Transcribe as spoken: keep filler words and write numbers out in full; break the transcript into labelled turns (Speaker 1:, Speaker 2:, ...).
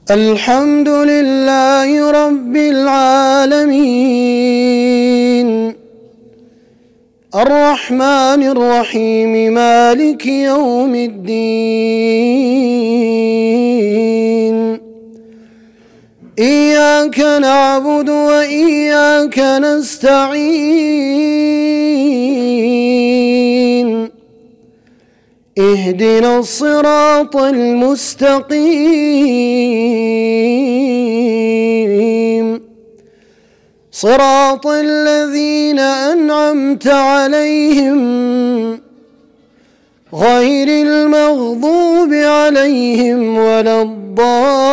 Speaker 1: الحمد لله رب العالمين الرحمن الرحيم مالك يوم الدين إياك نعبد وإياك نستعين اهدنا الصراط المستقيم صراط الذين أنعمت عليهم غير المغضوب عليهم ولا الضالين